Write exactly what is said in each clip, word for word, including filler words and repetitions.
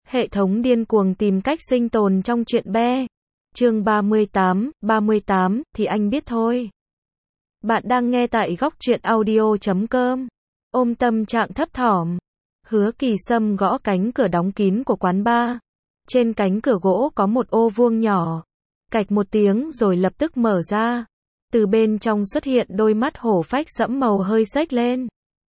Hệ thống điên cuồng tìm cách sinh tồn trong chuyện be. Chương ba mươi tám, ba mươi tám, thì anh biết thôi. Bạn đang nghe tại góc truyện audio chấm com. Ôm tâm trạng thấp thỏm, Hứa Kỳ Sâm gõ cánh cửa đóng kín của quán bar. Trên cánh cửa gỗ có một ô vuông nhỏ. Cạch một tiếng rồi lập tức mở ra. Từ bên trong xuất hiện đôi mắt hổ phách sẫm màu hơi xếch lên.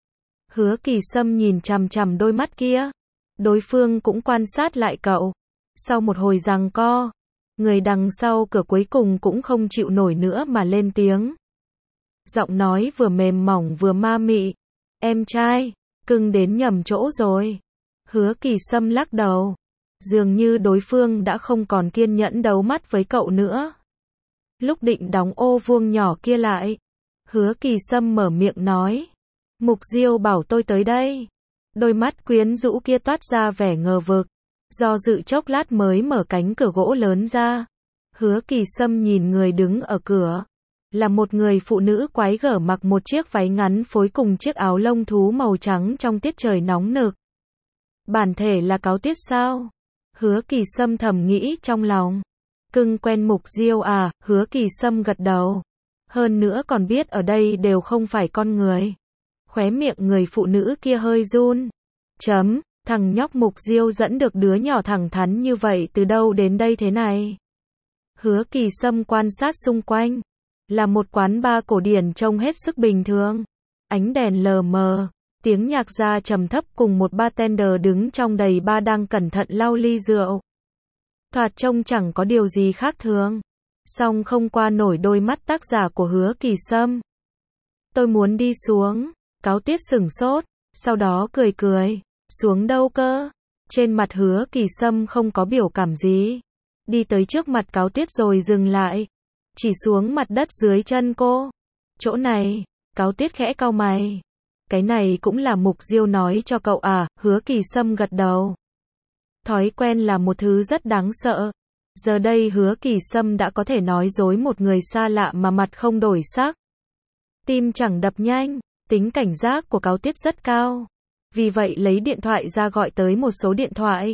Hứa Kỳ Sâm nhìn chằm chằm đôi mắt kia. Đối phương cũng quan sát lại cậu. Sau một hồi giằng co, người đằng sau cửa cuối cùng cũng không chịu nổi nữa mà lên tiếng. Giọng nói vừa mềm mỏng vừa ma mị. Em trai, cưng đến nhầm chỗ rồi. Hứa Kỳ Sâm lắc đầu. Dường như đối phương đã không còn kiên nhẫn đấu mắt với cậu nữa. Lúc định đóng ô vuông nhỏ kia lại, Hứa Kỳ Sâm mở miệng nói. Mục Diêu bảo tôi tới đây. Đôi mắt quyến rũ kia toát ra vẻ ngờ vực. Do dự chốc lát mới mở cánh cửa gỗ lớn ra. Hứa Kỳ Sâm nhìn người đứng ở cửa. Là một người phụ nữ quái gở mặc một chiếc váy ngắn phối cùng chiếc áo lông thú màu trắng trong tiết trời nóng nực. Bản thể là Cáo Tuyết sao? Hứa Kỳ Sâm thầm nghĩ trong lòng. Cưng quen Mục Diêu à? Hứa Kỳ Sâm gật đầu. Hơn nữa còn biết ở đây đều không phải con người. Khóe miệng người phụ nữ kia hơi run. Chấm, thằng nhóc Mục Diêu dẫn được đứa nhỏ thẳng thắn như vậy từ đâu đến đây thế này? Hứa Kỳ Sâm quan sát xung quanh. Là một quán bar cổ điển trông hết sức bình thường. Ánh đèn lờ mờ, tiếng nhạc ra trầm thấp cùng một bartender đứng trong đầy bar đang cẩn thận lau ly rượu. Thoạt trông chẳng có điều gì khác thường. Song không qua nổi đôi mắt tác giả của Hứa Kỳ Sâm. Tôi muốn đi xuống. Cáo Tuyết sửng sốt, sau đó cười cười. Xuống đâu cơ? Trên mặt Hứa Kỳ Sâm không có biểu cảm gì. Đi tới trước mặt Cáo Tuyết rồi dừng lại. Chỉ xuống mặt đất dưới chân cô. Chỗ này. Cáo Tuyết khẽ cau mày. Cái này cũng là Mục Diêu nói cho cậu à? Hứa Kỳ Sâm gật đầu. Thói quen là một thứ rất đáng sợ. Giờ đây Hứa Kỳ Sâm đã có thể nói dối một người xa lạ mà mặt không đổi sắc. Tim chẳng đập nhanh. Tính cảnh giác của Cáo Tuyết rất cao. Vì vậy lấy điện thoại ra gọi tới một số điện thoại.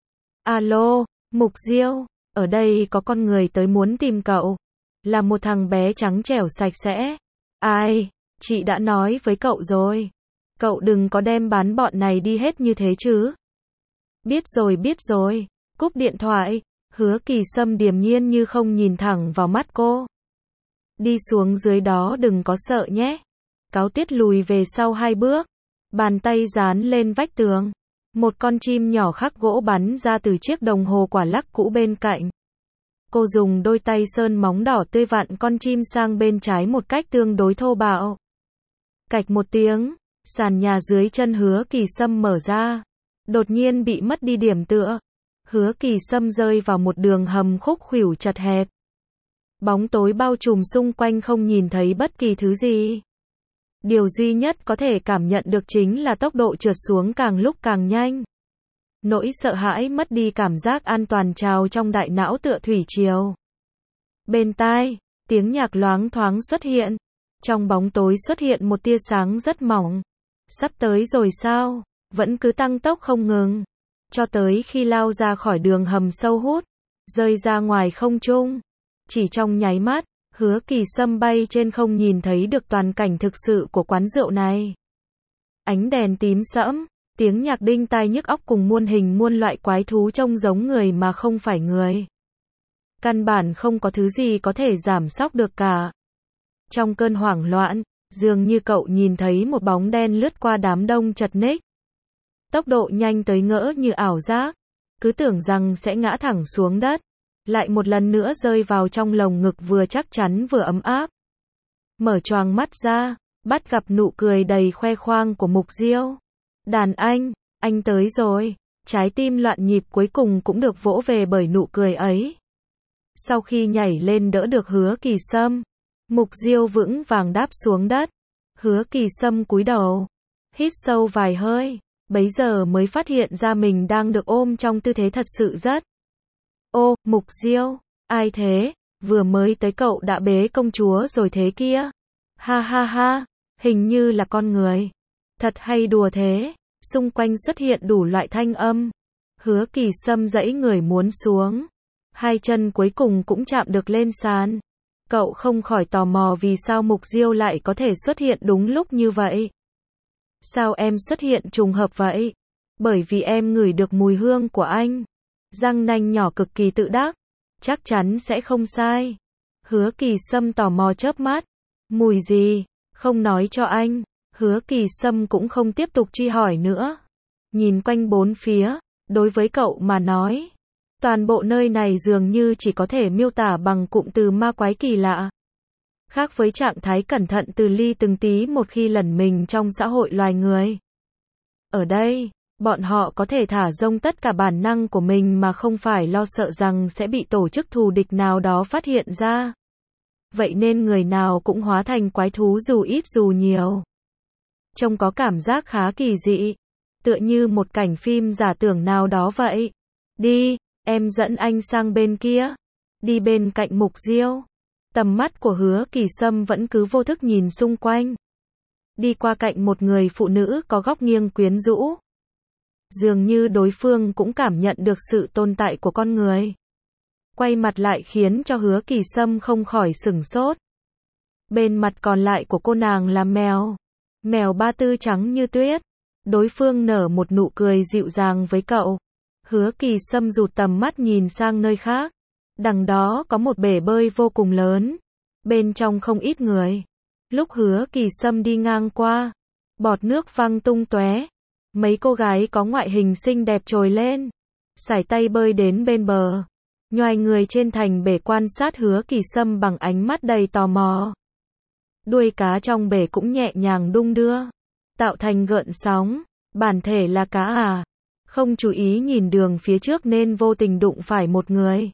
Alo, Mục Diêu, ở đây có con người tới muốn tìm cậu. Là một thằng bé trắng trẻo sạch sẽ. Ai, chị đã nói với cậu rồi. Cậu đừng có đem bán bọn này đi hết như thế chứ. Biết rồi biết rồi. Cúp điện thoại. Hứa Kỳ Sâm điềm nhiên như không nhìn thẳng vào mắt cô. Đi xuống dưới đó đừng có sợ nhé. Cáo Tuyết lùi về sau hai bước. Bàn tay dán lên vách tường. Một con chim nhỏ khắc gỗ bắn ra từ chiếc đồng hồ quả lắc cũ bên cạnh. Cô dùng đôi tay sơn móng đỏ tươi vặn con chim sang bên trái một cách tương đối thô bạo. Cạch một tiếng, sàn nhà dưới chân Hứa Kỳ Sâm mở ra. Đột nhiên bị mất đi điểm tựa. Hứa Kỳ Sâm rơi vào một đường hầm khúc khuỷu chật hẹp. Bóng tối bao trùm xung quanh không nhìn thấy bất kỳ thứ gì. Điều duy nhất có thể cảm nhận được chính là tốc độ trượt xuống càng lúc càng nhanh. Nỗi sợ hãi mất đi cảm giác an toàn trào trong đại não tựa thủy triều. Bên tai, tiếng nhạc loáng thoáng xuất hiện. Trong bóng tối xuất hiện một tia sáng rất mỏng. Sắp tới rồi sao? Vẫn cứ tăng tốc không ngừng. Cho tới khi lao ra khỏi đường hầm sâu hút. Rơi ra ngoài không trung. Chỉ trong nháy mắt. Hứa Kỳ Sâm bay trên không nhìn thấy được toàn cảnh thực sự của quán rượu này. Ánh đèn tím sẫm, tiếng nhạc đinh tai nhức óc cùng muôn hình muôn loại quái thú trông giống người mà không phải người. Căn bản không có thứ gì có thể giảm sóc được cả. Trong cơn hoảng loạn, dường như cậu nhìn thấy một bóng đen lướt qua đám đông chật ních. Tốc độ nhanh tới ngỡ như ảo giác. Cứ tưởng rằng sẽ ngã thẳng xuống đất. Lại một lần nữa rơi vào trong lồng ngực vừa chắc chắn vừa ấm áp. Mở choàng mắt ra, bắt gặp nụ cười đầy khoe khoang của Mục Diêu. Đàn anh, anh tới rồi. Trái tim loạn nhịp cuối cùng cũng được vỗ về bởi nụ cười ấy. Sau khi nhảy lên đỡ được Hứa Kỳ Sâm, Mục Diêu vững vàng đáp xuống đất. Hứa Kỳ Sâm cúi đầu, hít sâu vài hơi, bấy giờ mới phát hiện ra mình đang được ôm trong tư thế thật sự rất. Ô, Mục Diêu, ai thế? Vừa mới tới cậu đã bế công chúa rồi thế kia. Ha ha ha, hình như là con người. Thật hay đùa thế? Xung quanh xuất hiện đủ loại thanh âm. Hứa Kỳ Sâm giãy người muốn xuống. Hai chân cuối cùng cũng chạm được lên sàn. Cậu không khỏi tò mò vì sao Mục Diêu lại có thể xuất hiện đúng lúc như vậy. Sao em xuất hiện trùng hợp vậy? Bởi vì em ngửi được mùi hương của anh. Răng nanh nhỏ cực kỳ tự đắc. Chắc chắn sẽ không sai. Hứa Kỳ Sâm tò mò chớp mắt. Mùi gì? Không nói cho anh. Hứa Kỳ Sâm cũng không tiếp tục truy hỏi nữa. Nhìn quanh bốn phía, đối với cậu mà nói, toàn bộ nơi này dường như chỉ có thể miêu tả bằng cụm từ ma quái kỳ lạ. Khác với trạng thái cẩn thận từ ly từng tí một khi lẩn mình trong xã hội loài người. Ở đây, bọn họ có thể thả rông tất cả bản năng của mình mà không phải lo sợ rằng sẽ bị tổ chức thù địch nào đó phát hiện ra. Vậy nên người nào cũng hóa thành quái thú dù ít dù nhiều. Trông có cảm giác khá kỳ dị. Tựa như một cảnh phim giả tưởng nào đó vậy. Đi, em dẫn anh sang bên kia. Đi bên cạnh Mục Diêu. Tầm mắt của Hứa Kỳ Sâm vẫn cứ vô thức nhìn xung quanh. Đi qua cạnh một người phụ nữ có góc nghiêng quyến rũ. Dường như đối phương cũng cảm nhận được sự tồn tại của con người. Quay mặt lại khiến cho Hứa Kỳ Sâm không khỏi sửng sốt. Bên mặt còn lại của cô nàng là mèo. Mèo ba tư trắng như tuyết. Đối phương nở một nụ cười dịu dàng với cậu. Hứa Kỳ Sâm rụt tầm mắt nhìn sang nơi khác. Đằng đó có một bể bơi vô cùng lớn. Bên trong không ít người. Lúc Hứa Kỳ Sâm đi ngang qua, bọt nước văng tung tóe. Mấy cô gái có ngoại hình xinh đẹp trồi lên, sải tay bơi đến bên bờ, nhoài người trên thành bể quan sát Hứa Kỳ Sâm bằng ánh mắt đầy tò mò. Đuôi cá trong bể cũng nhẹ nhàng đung đưa, tạo thành gợn sóng. Bản thể là cá à? Không chú ý nhìn đường phía trước nên vô tình đụng phải một người.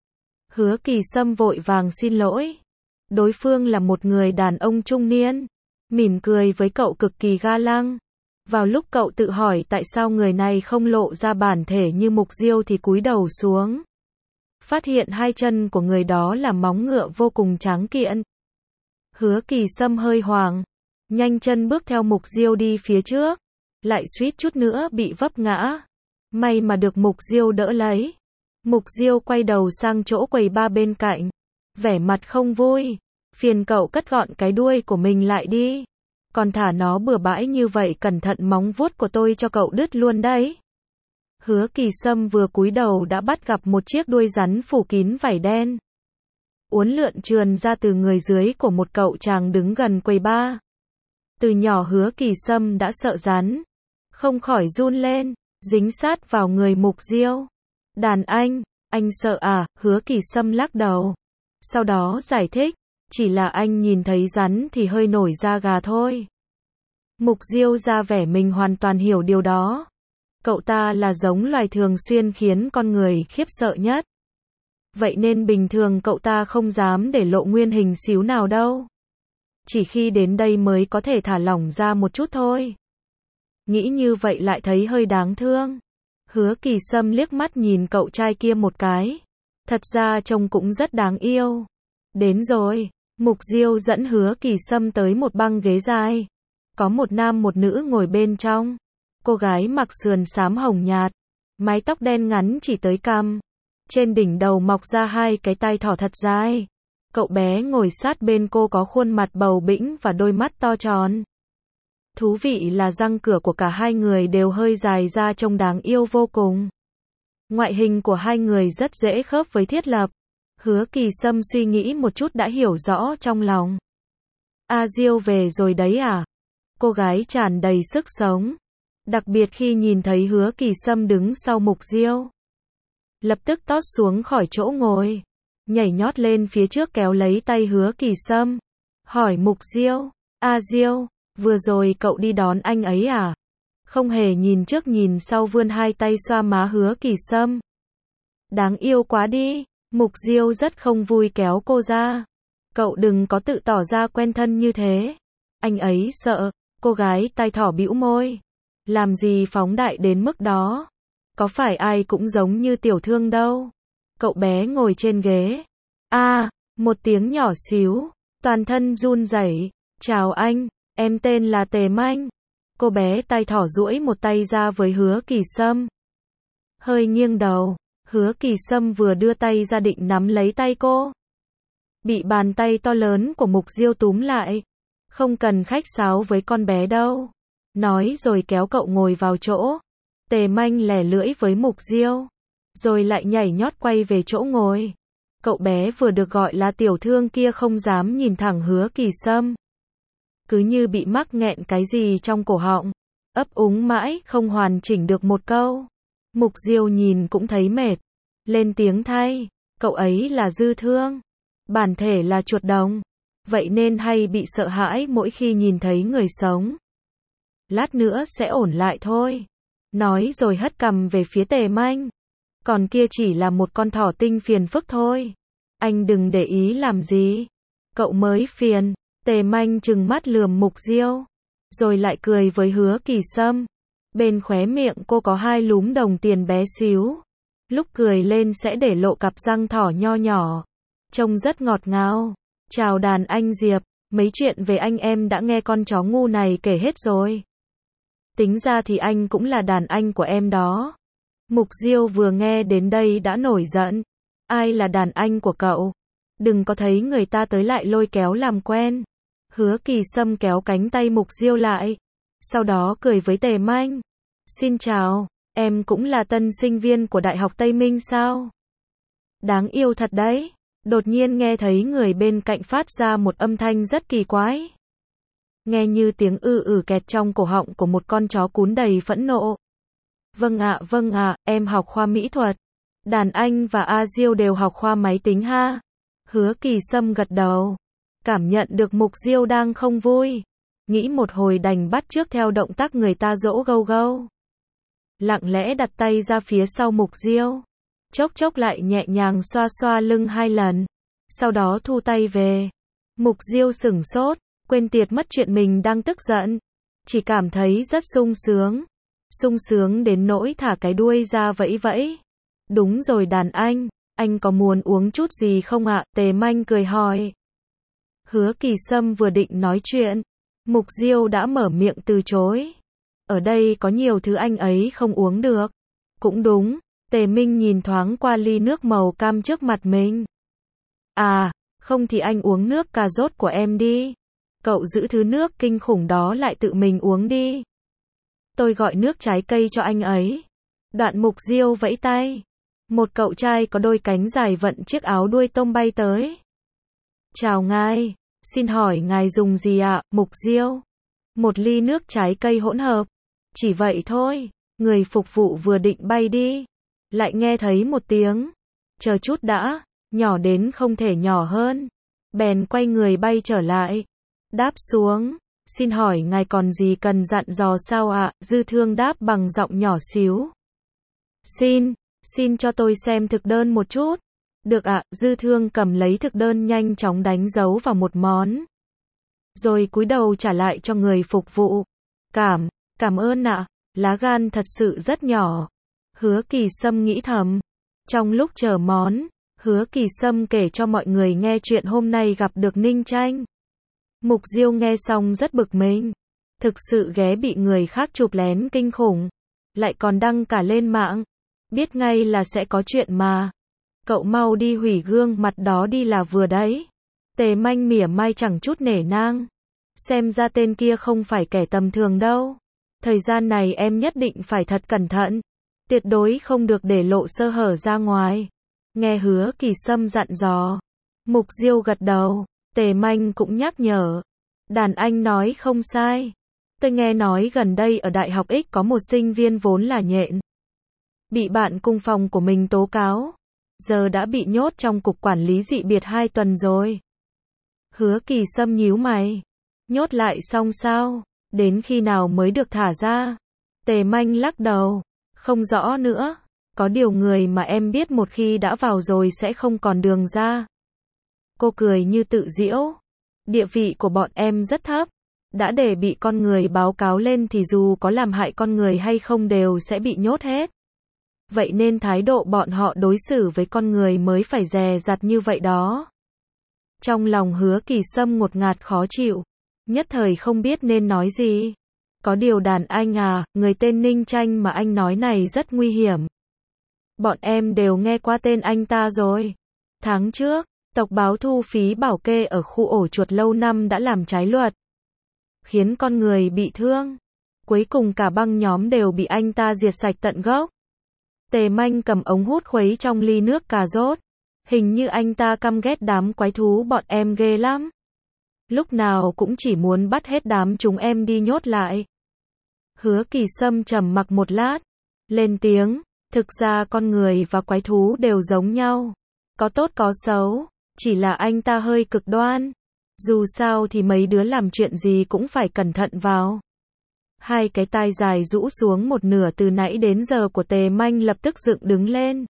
Hứa Kỳ Sâm vội vàng xin lỗi. Đối phương là một người đàn ông trung niên, mỉm cười với cậu cực kỳ ga lăng. Vào lúc cậu tự hỏi tại sao người này không lộ ra bản thể như Mục Diêu thì cúi đầu xuống. Phát hiện hai chân của người đó là móng ngựa vô cùng tráng kiện. Hứa Kỳ Sâm hơi hoảng, nhanh chân bước theo Mục Diêu đi phía trước, lại suýt chút nữa bị vấp ngã. May mà được Mục Diêu đỡ lấy. Mục Diêu quay đầu sang chỗ quầy ba bên cạnh, vẻ mặt không vui. Phiền cậu cất gọn cái đuôi của mình lại đi. Còn thả nó bừa bãi như vậy cẩn thận móng vuốt của tôi cho cậu đứt luôn đấy. Hứa Kỳ Sâm vừa cúi đầu đã bắt gặp một chiếc đuôi rắn phủ kín vảy đen. Uốn lượn trườn ra từ người dưới của một cậu chàng đứng gần quầy ba. Từ nhỏ Hứa Kỳ Sâm đã sợ rắn. Không khỏi run lên, dính sát vào người Mục Diêu. Đàn anh, anh sợ à? Hứa Kỳ Sâm lắc đầu. Sau đó giải thích, chỉ là anh nhìn thấy rắn thì hơi nổi da gà thôi. Mục Diêu ra vẻ mình hoàn toàn hiểu điều đó. Cậu ta là giống loài thường xuyên khiến con người khiếp sợ nhất. Vậy nên bình thường cậu ta không dám để lộ nguyên hình xíu nào đâu. Chỉ khi đến đây mới có thể thả lỏng ra một chút thôi. Nghĩ như vậy lại thấy hơi đáng thương. Hứa Kỳ Sâm liếc mắt nhìn cậu trai kia một cái. Thật ra trông cũng rất đáng yêu. Đến rồi. Mục Diêu dẫn Hứa Kỳ Sâm tới một băng ghế dài. Có một nam một nữ ngồi bên trong. Cô gái mặc sườn xám hồng nhạt, mái tóc đen ngắn chỉ tới cằm. Trên đỉnh đầu mọc ra hai cái tai thỏ thật dài. Cậu bé ngồi sát bên cô có khuôn mặt bầu bĩnh và đôi mắt to tròn. Thú vị là răng cửa của cả hai người đều hơi dài ra trông đáng yêu vô cùng. Ngoại hình của hai người rất dễ khớp với thiết lập. Hứa Kỳ Sâm suy nghĩ một chút đã hiểu rõ trong lòng. A Diêu về rồi đấy à? Cô gái tràn đầy sức sống. Đặc biệt khi nhìn thấy Hứa Kỳ Sâm đứng sau Mục Diêu. Lập tức tót xuống khỏi chỗ ngồi. Nhảy nhót lên phía trước kéo lấy tay Hứa Kỳ Sâm. Hỏi Mục Diêu. A Diêu, vừa rồi cậu đi đón anh ấy à? Không hề nhìn trước nhìn sau vươn hai tay xoa má Hứa Kỳ Sâm. Đáng yêu quá đi. Mục Diêu rất không vui kéo cô ra. Cậu đừng có tự tỏ ra quen thân như thế. Anh ấy sợ. Cô gái tai thỏ bĩu môi. Làm gì phóng đại đến mức đó. Có phải ai cũng giống như tiểu thương đâu. Cậu bé ngồi trên ghế. A, à, một tiếng nhỏ xíu. Toàn thân run rẩy. Chào anh, em tên là Tề Manh. Cô bé tai thỏ duỗi một tay ra với Hứa Kỳ Sâm. hơi nghiêng đầu. Hứa Kỳ Sâm vừa đưa tay ra định nắm lấy tay cô. Bị bàn tay to lớn của Mục Diêu túm lại. Không cần khách sáo với con bé đâu. Nói rồi kéo cậu ngồi vào chỗ. Tề Manh lẻ lưỡi với Mục Diêu. Rồi lại nhảy nhót quay về chỗ ngồi. Cậu bé vừa được gọi là tiểu thương kia không dám nhìn thẳng Hứa Kỳ Sâm. Cứ như bị mắc nghẹn cái gì trong cổ họng. Ấp úng mãi không hoàn chỉnh được một câu. Mục Diêu nhìn cũng thấy mệt. Lên tiếng thay. Cậu ấy là Dư Thương. Bản thể là chuột đồng. Vậy nên hay bị sợ hãi mỗi khi nhìn thấy người sống. Lát nữa sẽ ổn lại thôi. Nói rồi hất cằm về phía Tề Manh. Còn kia chỉ là một con thỏ tinh phiền phức thôi. Anh đừng để ý làm gì. Cậu mới phiền. Tề Manh trừng mắt lườm Mục Diêu. Rồi lại cười với Hứa Kỳ Sâm. Bên khóe miệng cô có hai lúm đồng tiền bé xíu. Lúc cười lên sẽ để lộ cặp răng thỏ nho nhỏ. Trông rất ngọt ngào. Chào đàn anh Diệp. Mấy chuyện về anh em đã nghe con chó ngu này kể hết rồi. Tính ra thì anh cũng là đàn anh của em đó. Mục Diêu vừa nghe đến đây đã nổi giận. Ai là đàn anh của cậu? Đừng có thấy người ta tới lại lôi kéo làm quen. Hứa Kỳ Sâm kéo cánh tay Mục Diêu lại. Sau đó cười với Tề Manh. Xin chào, em cũng là tân sinh viên của Đại học Tây Minh sao? Đáng yêu thật đấy. Đột nhiên nghe thấy người bên cạnh phát ra một âm thanh rất kỳ quái. Nghe như tiếng ư ử kẹt trong cổ họng của một con chó cún đầy phẫn nộ. Vâng ạ, vâng ạ, em học khoa mỹ thuật. Đàn anh và A Diêu đều học khoa máy tính ha. Hứa Kỳ Sâm gật đầu. Cảm nhận được Mục Diêu đang không vui. Nghĩ một hồi đành bắt chước theo động tác người ta dỗ gâu gâu. Lặng lẽ đặt tay ra phía sau Mục Diêu. Chốc chốc lại nhẹ nhàng xoa xoa lưng hai lần. Sau đó thu tay về. Mục Diêu sửng sốt. Quên tiệt mất chuyện mình đang tức giận. Chỉ cảm thấy rất sung sướng. Sung sướng đến nỗi thả cái đuôi ra vẫy vẫy. Đúng rồi đàn anh. Anh có muốn uống chút gì không ạ? Tề Manh cười hỏi. Hứa Kỳ Sâm vừa định nói chuyện. Mục Diêu đã mở miệng từ chối. Ở đây có nhiều thứ anh ấy không uống được. Cũng đúng. Tề Minh nhìn thoáng qua ly nước màu cam trước mặt mình. À, không thì anh uống nước cà rốt của em đi. Cậu giữ thứ nước kinh khủng đó lại tự mình uống đi. Tôi gọi nước trái cây cho anh ấy. Đoạn Mục Diêu vẫy tay. Một cậu trai có đôi cánh dài vận chiếc áo đuôi tôm bay tới. Chào ngài, xin hỏi ngài dùng gì ạ, Mục Diêu? Một ly nước trái cây hỗn hợp. Chỉ vậy thôi, người phục vụ vừa định bay đi. Lại nghe thấy một tiếng. Chờ chút đã, nhỏ đến không thể nhỏ hơn. Bèn quay người bay trở lại. Đáp xuống. Xin hỏi ngài còn gì cần dặn dò sao ạ? Dư Thương đáp bằng giọng nhỏ xíu. Xin, xin cho tôi xem thực đơn một chút. Được ạ, Dư Thương cầm lấy thực đơn nhanh chóng đánh dấu vào một món. Rồi cúi đầu trả lại cho người phục vụ. Cảm, cảm ơn ạ, lá gan thật sự rất nhỏ. Hứa Kỳ Sâm nghĩ thầm. Trong lúc chờ món, Hứa Kỳ Sâm kể cho mọi người nghe chuyện hôm nay gặp được Ninh Tranh. Mục Diêu nghe xong rất bực mình. Thực sự ghé bị người khác chụp lén kinh khủng. Lại còn đăng cả lên mạng. Biết ngay là sẽ có chuyện mà. Cậu mau đi hủy gương mặt đó đi là vừa đấy. Tề Manh mỉa mai chẳng chút nể nang. Xem ra tên kia không phải kẻ tầm thường đâu. Thời gian này em nhất định phải thật cẩn thận. Tuyệt đối không được để lộ sơ hở ra ngoài. Nghe Hứa Kỳ Sâm dặn dò. Mục Diêu gật đầu. Tề Manh cũng nhắc nhở. Đàn anh nói không sai. Tôi nghe nói gần đây ở Đại học X có một sinh viên vốn là nhện. Bị bạn cùng phòng của mình tố cáo. Giờ đã bị nhốt trong cục quản lý dị biệt hai tuần rồi. Hứa Kỳ Sâm nhíu mày. Nhốt lại xong sao? Đến khi nào mới được thả ra? Tề Manh lắc đầu. Không rõ nữa. Có điều người mà em biết một khi đã vào rồi sẽ không còn đường ra. Cô cười như tự giễu. Địa vị của bọn em rất thấp. Đã để bị con người báo cáo lên thì dù có làm hại con người hay không đều sẽ bị nhốt hết. Vậy nên thái độ bọn họ đối xử với con người mới phải dè dặt như vậy đó. Trong lòng Hứa Kỳ Sâm ngột ngạt khó chịu. Nhất thời không biết nên nói gì. Có điều đàn anh à, người tên Ninh Tranh mà anh nói này rất nguy hiểm. Bọn em đều nghe qua tên anh ta rồi. Tháng trước, tộc báo thu phí bảo kê ở khu ổ chuột lâu năm đã làm trái luật, khiến con người bị thương. Cuối cùng cả băng nhóm đều bị anh ta diệt sạch tận gốc. Tề Manh cầm ống hút khuấy trong ly nước cà rốt. Hình như anh ta căm ghét đám quái thú bọn em ghê lắm. Lúc nào cũng chỉ muốn bắt hết đám chúng em đi nhốt lại. Hứa Kỳ Sâm trầm mặc một lát, lên tiếng, thực ra con người và quái thú đều giống nhau. Có tốt có xấu, chỉ là anh ta hơi cực đoan. Dù sao thì mấy đứa làm chuyện gì cũng phải cẩn thận vào. Hai cái tai dài rũ xuống một nửa từ nãy đến giờ của Tề Manh lập tức dựng đứng lên.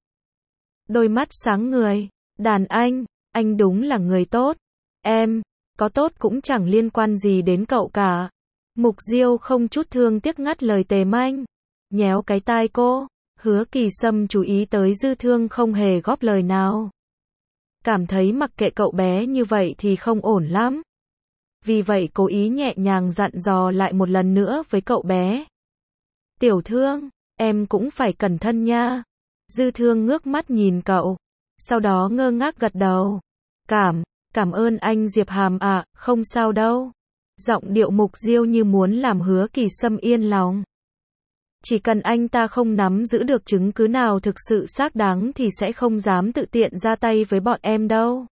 Đôi mắt sáng người, đàn anh, anh đúng là người tốt. Em, có tốt cũng chẳng liên quan gì đến cậu cả. Mục Diêu không chút thương tiếc ngắt lời Tề Manh, nhéo cái tai cô. Hứa Kỳ Sâm chú ý tới Dư Thương không hề góp lời nào. Cảm thấy mặc kệ cậu bé như vậy thì không ổn lắm. Vì vậy cố ý nhẹ nhàng dặn dò lại một lần nữa với cậu bé. Tiểu Thương, em cũng phải cẩn thận nha. Dư Thương ngước mắt nhìn cậu, sau đó ngơ ngác gật đầu. Cảm, cảm ơn anh Diệp Hàm ạ, à, không sao đâu. Giọng điệu Mục Diêu như muốn làm Hứa Kỳ Sâm yên lòng. Chỉ cần anh ta không nắm giữ được chứng cứ nào thực sự xác đáng thì sẽ không dám tự tiện ra tay với bọn em đâu.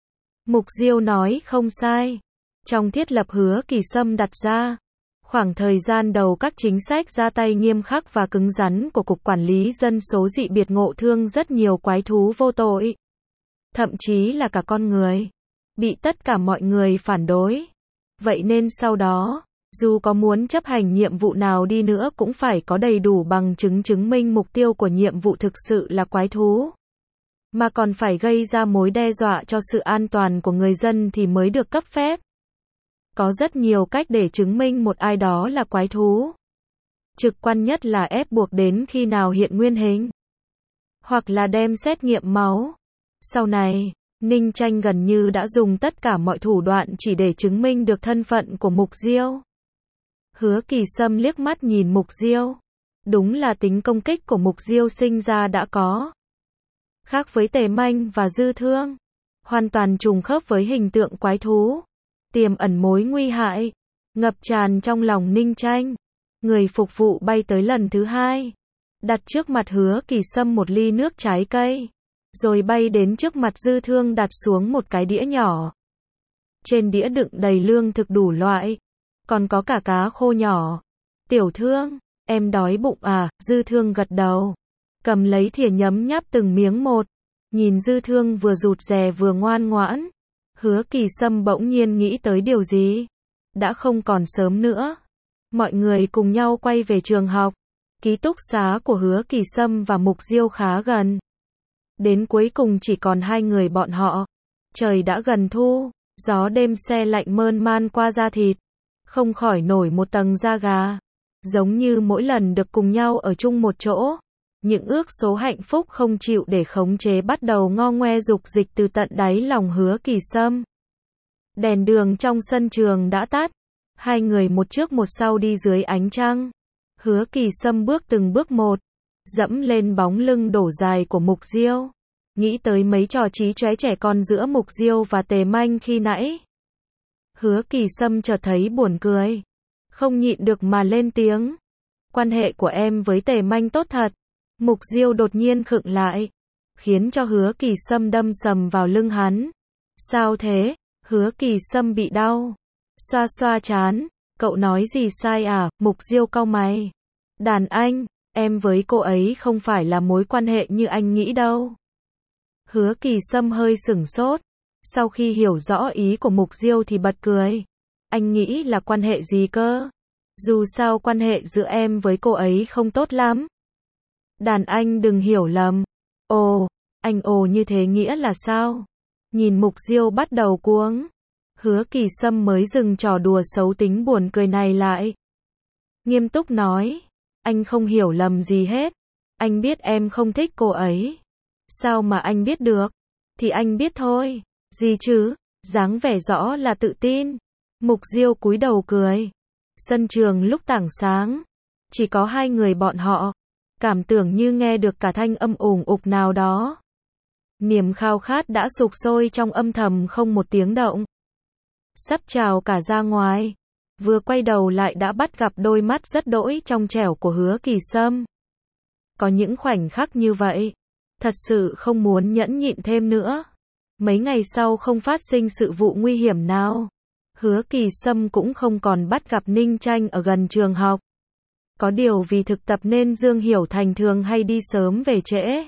Mục Diêu nói không sai. Trong thiết lập Hứa Kỳ Sâm đặt ra, khoảng thời gian đầu các chính sách ra tay nghiêm khắc và cứng rắn của Cục Quản lý Dân số dị biệt ngộ thương rất nhiều quái thú vô tội. Thậm chí là cả con người. Bị tất cả mọi người phản đối. Vậy nên sau đó, dù có muốn chấp hành nhiệm vụ nào đi nữa cũng phải có đầy đủ bằng chứng chứng minh mục tiêu của nhiệm vụ thực sự là quái thú. Mà còn phải gây ra mối đe dọa cho sự an toàn của người dân thì mới được cấp phép. Có rất nhiều cách để chứng minh một ai đó là quái thú. Trực quan nhất là ép buộc đến khi nào hiện nguyên hình. Hoặc là đem xét nghiệm máu. Sau này, Ninh Tranh gần như đã dùng tất cả mọi thủ đoạn chỉ để chứng minh được thân phận của Mục Diêu. Hứa Kỳ Sâm liếc mắt nhìn Mục Diêu. Đúng là tính công kích của Mục Diêu sinh ra đã có. Khác với Tề Manh và Dư Thương. Hoàn toàn trùng khớp với hình tượng quái thú. Tiềm ẩn mối nguy hại. Ngập tràn trong lòng Ninh Tranh. Người phục vụ bay tới lần thứ hai. Đặt trước mặt Hứa Kỳ Sâm một ly nước trái cây. Rồi bay đến trước mặt Dư Thương đặt xuống một cái đĩa nhỏ. Trên đĩa đựng đầy lương thực đủ loại. Còn có cả cá khô nhỏ. Tiểu Thương, em đói bụng à? Dư Thương gật đầu. Cầm lấy thìa nhấm nháp từng miếng một. Nhìn Dư Thương vừa rụt rè vừa ngoan ngoãn. Hứa Kỳ Sâm bỗng nhiên nghĩ tới điều gì. Đã không còn sớm nữa. Mọi người cùng nhau quay về trường học. Ký túc xá của Hứa Kỳ Sâm và Mục Diêu khá gần. Đến cuối cùng chỉ còn hai người bọn họ. Trời đã gần thu. Gió đêm se lạnh mơn man qua da thịt. Không khỏi nổi một tầng da gà. Giống như mỗi lần được cùng nhau ở chung một chỗ. Những ước số hạnh phúc không chịu để khống chế bắt đầu ngo ngoe dục dịch từ tận đáy lòng Hứa Kỳ Sâm. Đèn đường trong sân trường đã tắt. Hai người một trước một sau đi dưới ánh trăng. Hứa Kỳ Sâm bước từng bước một. Dẫm lên bóng lưng đổ dài của Mục Diêu. Nghĩ tới mấy trò trí chóe trẻ con giữa Mục Diêu và Tề Manh khi nãy. Hứa Kỳ Sâm chợt thấy buồn cười. Không nhịn được mà lên tiếng. Quan hệ của em với Tề Manh tốt thật. Mục Diêu đột nhiên khựng lại. Khiến cho Hứa Kỳ Sâm đâm sầm vào lưng hắn. Sao thế? Hứa Kỳ Sâm bị đau. Xoa xoa trán. Cậu nói gì sai à? Mục Diêu cau mày. Đàn anh, em với cô ấy không phải là mối quan hệ như anh nghĩ đâu. Hứa Kỳ Sâm hơi sửng sốt. Sau khi hiểu rõ ý của Mục Diêu thì bật cười. Anh nghĩ là quan hệ gì cơ? Dù sao quan hệ giữa em với cô ấy không tốt lắm. Đàn anh đừng hiểu lầm. Ồ, anh ồ như thế nghĩa là sao? Nhìn Mục Diêu bắt đầu cuống. Hứa Kỳ Sâm mới dừng trò đùa xấu tính buồn cười này lại. Nghiêm túc nói. Anh không hiểu lầm gì hết. Anh biết em không thích cô ấy. Sao mà anh biết được? Thì anh biết thôi. Gì chứ? Dáng vẻ rõ là tự tin. Mục Diêu cúi đầu cười. Sân trường lúc tảng sáng. Chỉ có hai người bọn họ. cảm tưởng như nghe được cả thanh âm ủng ục nào đó. Niềm khao khát đã sục sôi trong âm thầm không một tiếng động. Sắp trào cả ra ngoài. Vừa quay đầu lại đã bắt gặp đôi mắt rất đỗi trong trẻo của Hứa Kỳ Sâm. Có những khoảnh khắc như vậy, thật sự không muốn nhẫn nhịn thêm nữa. Mấy ngày sau không phát sinh sự vụ nguy hiểm nào. Hứa Kỳ Sâm cũng không còn bắt gặp Ninh Tranh ở gần trường học. Có điều vì thực tập nên Dương Hiểu Thành thường hay đi sớm về trễ.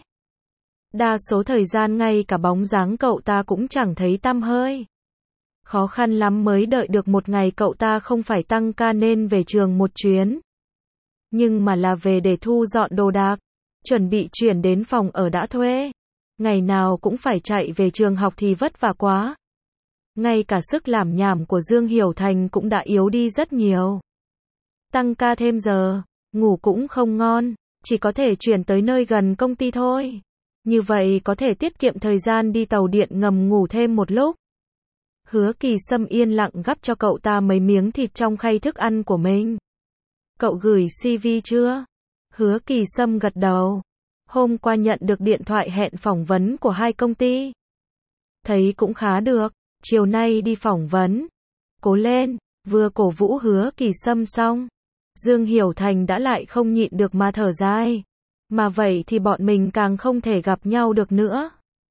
Đa số thời gian ngay cả bóng dáng cậu ta cũng chẳng thấy tăm hơi. Khó khăn lắm mới đợi được một ngày cậu ta không phải tăng ca nên về trường một chuyến. Nhưng mà là về để thu dọn đồ đạc, chuẩn bị chuyển đến phòng ở đã thuê. Ngày nào cũng phải chạy về trường học thì vất vả quá. Ngay cả sức làm nhảm của Dương Hiểu Thành cũng đã yếu đi rất nhiều. Tăng ca thêm giờ, ngủ cũng không ngon, chỉ có thể chuyển tới nơi gần công ty thôi. Như vậy có thể tiết kiệm thời gian đi tàu điện ngầm ngủ thêm một lúc. Hứa Kỳ Sâm yên lặng gắp cho cậu ta mấy miếng thịt trong khay thức ăn của mình. Cậu gửi xê vê chưa? Hứa Kỳ Sâm gật đầu. Hôm qua nhận được điện thoại hẹn phỏng vấn của hai công ty. Thấy cũng khá được, chiều nay đi phỏng vấn. Cố lên, vừa cổ vũ Hứa Kỳ Sâm xong. Dương Hiểu Thành đã lại không nhịn được mà thở dài. Mà vậy thì bọn mình càng không thể gặp nhau được nữa.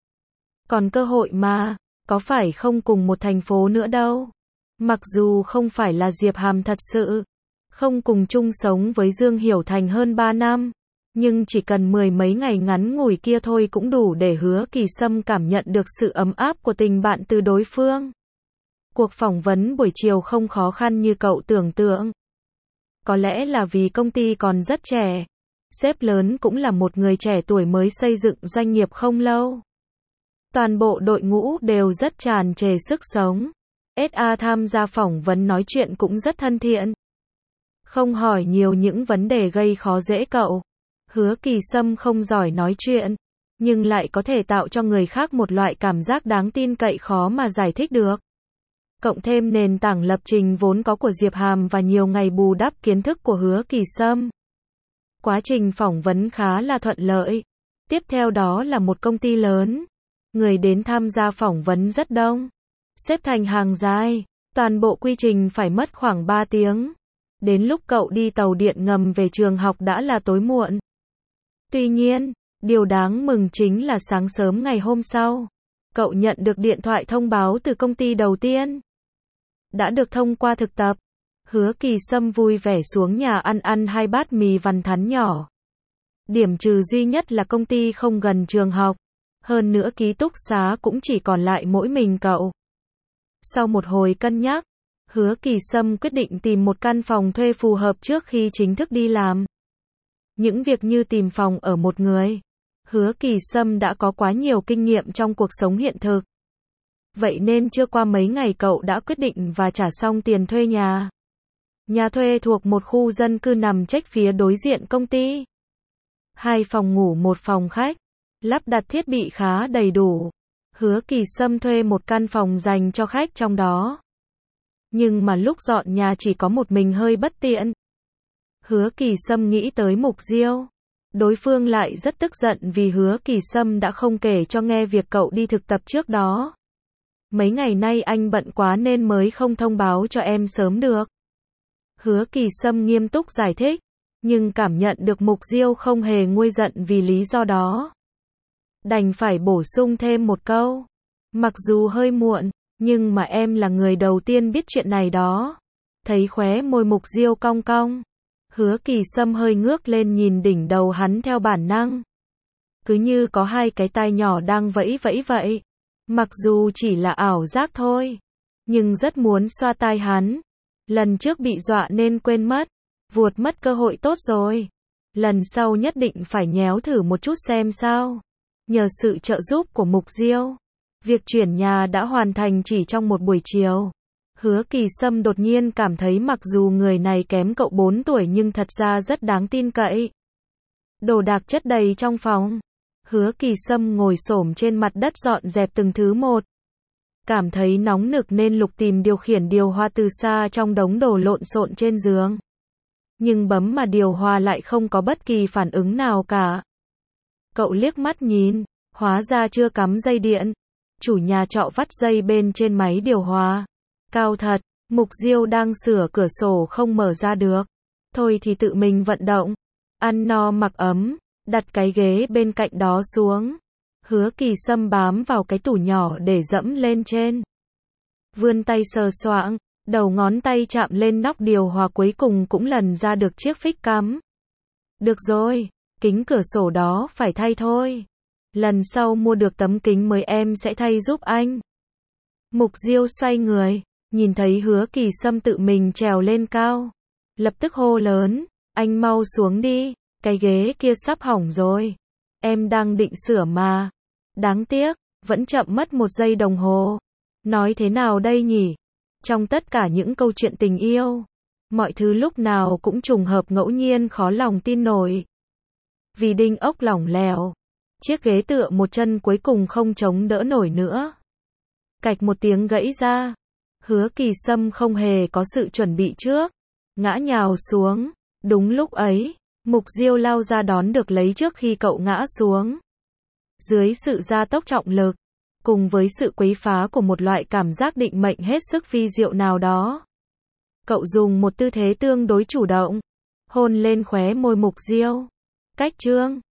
Còn cơ hội mà, có phải không cùng một thành phố nữa đâu. Mặc dù không phải là Diệp Hàm thật sự, không cùng chung sống với Dương Hiểu Thành hơn ba năm, nhưng chỉ cần mười mấy ngày ngắn ngủi kia thôi cũng đủ để Hứa Kỳ Sâm cảm nhận được sự ấm áp của tình bạn từ đối phương. Cuộc phỏng vấn buổi chiều không khó khăn như cậu tưởng tượng. Có lẽ là vì công ty còn rất trẻ. Sếp lớn cũng là một người trẻ tuổi mới xây dựng doanh nghiệp không lâu. Toàn bộ đội ngũ đều rất tràn trề sức sống. ét a tham gia phỏng vấn nói chuyện cũng rất thân thiện. Không hỏi nhiều những vấn đề gây khó dễ cậu. Hứa Kỳ Sâm không giỏi nói chuyện, nhưng lại có thể tạo cho người khác một loại cảm giác đáng tin cậy khó mà giải thích được. Cộng thêm nền tảng lập trình vốn có của Diệp Hàm và nhiều ngày bù đắp kiến thức của Hứa Kỳ Sâm. Quá trình phỏng vấn khá là thuận lợi. Tiếp theo đó là một công ty lớn. Người đến tham gia phỏng vấn rất đông. Xếp thành hàng dài. Toàn bộ quy trình phải mất khoảng ba tiếng. Đến lúc cậu đi tàu điện ngầm về trường học đã là tối muộn. Tuy nhiên, điều đáng mừng chính là sáng sớm ngày hôm sau, cậu nhận được điện thoại thông báo từ công ty đầu tiên. Đã được thông qua thực tập. Hứa Kỳ Sâm vui vẻ xuống nhà ăn ăn hai bát mì vằn thắn nhỏ. Điểm trừ duy nhất là công ty không gần trường học. Hơn nữa ký túc xá cũng chỉ còn lại mỗi mình cậu. Sau một hồi cân nhắc, Hứa Kỳ Sâm quyết định tìm một căn phòng thuê phù hợp trước khi chính thức đi làm. Những việc như tìm phòng ở một người, Hứa Kỳ Sâm đã có quá nhiều kinh nghiệm trong cuộc sống hiện thực. Vậy nên chưa qua mấy ngày cậu đã quyết định và trả xong tiền thuê nhà. Nhà thuê thuộc một khu dân cư nằm chếch phía đối diện công ty. Hai phòng ngủ một phòng khách, lắp đặt thiết bị khá đầy đủ. Hứa Kỳ Sâm thuê một căn phòng dành cho khách trong đó. Nhưng mà lúc dọn nhà chỉ có một mình hơi bất tiện. Hứa Kỳ Sâm nghĩ tới Mục Diêu. Đối phương lại rất tức giận vì Hứa Kỳ Sâm đã không kể cho nghe việc cậu đi thực tập trước đó. Mấy ngày nay anh bận quá nên mới không thông báo cho em sớm được. Hứa Kỳ Sâm nghiêm túc giải thích, nhưng cảm nhận được Mục Diêu không hề nguôi giận vì lý do đó. Đành phải bổ sung thêm một câu. Mặc dù hơi muộn, nhưng mà em là người đầu tiên biết chuyện này đó. Thấy khóe môi Mục Diêu cong cong. Hứa Kỳ Sâm hơi ngước lên nhìn đỉnh đầu hắn theo bản năng. Cứ như có hai cái tai nhỏ đang vẫy vẫy vậy. Mặc dù chỉ là ảo giác thôi, nhưng rất muốn xoa tai hắn. Lần trước bị dọa nên quên mất, vuột mất cơ hội tốt rồi. Lần sau nhất định phải nhéo thử một chút xem sao. Nhờ sự trợ giúp của Mục Diêu, việc chuyển nhà đã hoàn thành chỉ trong một buổi chiều. Hứa Kỳ Sâm đột nhiên cảm thấy mặc dù người này kém cậu bốn tuổi nhưng thật ra rất đáng tin cậy. Đồ đạc chất đầy trong phòng. Hứa Kỳ Sâm ngồi xổm trên mặt đất dọn dẹp từng thứ một. Cảm thấy nóng nực nên lục tìm điều khiển điều hòa từ xa trong đống đồ lộn xộn trên giường. nhưng bấm mà điều hòa lại không có bất kỳ phản ứng nào cả. Cậu liếc mắt nhìn, hóa ra chưa cắm dây điện. Chủ nhà trọ vắt dây bên trên máy điều hòa. Cao thật, Mục Diêu đang sửa cửa sổ không mở ra được. Thôi thì tự mình vận động. Ăn no mặc ấm, đặt cái ghế bên cạnh đó xuống. Hứa Kỳ Sâm bám vào cái tủ nhỏ để dẫm lên trên. Vươn tay sờ soạng, đầu ngón tay chạm lên nóc điều hòa cuối cùng cũng lần ra được chiếc phích cắm. Được rồi, kính cửa sổ đó phải thay thôi. Lần sau mua được tấm kính mới em sẽ thay giúp anh. Mục Diêu xoay người, nhìn thấy Hứa Kỳ Sâm tự mình trèo lên cao. Lập tức hô lớn, anh mau xuống đi, cái ghế kia sắp hỏng rồi. Em đang định sửa mà. Đáng tiếc, vẫn chậm mất một giây đồng hồ. Nói thế nào đây nhỉ? Trong tất cả những câu chuyện tình yêu, mọi thứ lúc nào cũng trùng hợp ngẫu nhiên khó lòng tin nổi. Vì đinh ốc lỏng lẻo, chiếc ghế tựa một chân cuối cùng không chống đỡ nổi nữa. Cạch một tiếng gãy ra. Hứa Kỳ Sâm không hề có sự chuẩn bị trước, ngã nhào xuống. Đúng lúc ấy, Mục Diêu lao ra đón được lấy trước khi cậu ngã xuống. Dưới sự gia tốc trọng lực, cùng với sự quấy phá của một loại cảm giác định mệnh hết sức vi diệu nào đó, cậu dùng một tư thế tương đối chủ động, hôn lên khóe môi Mục Diêu. Cách chương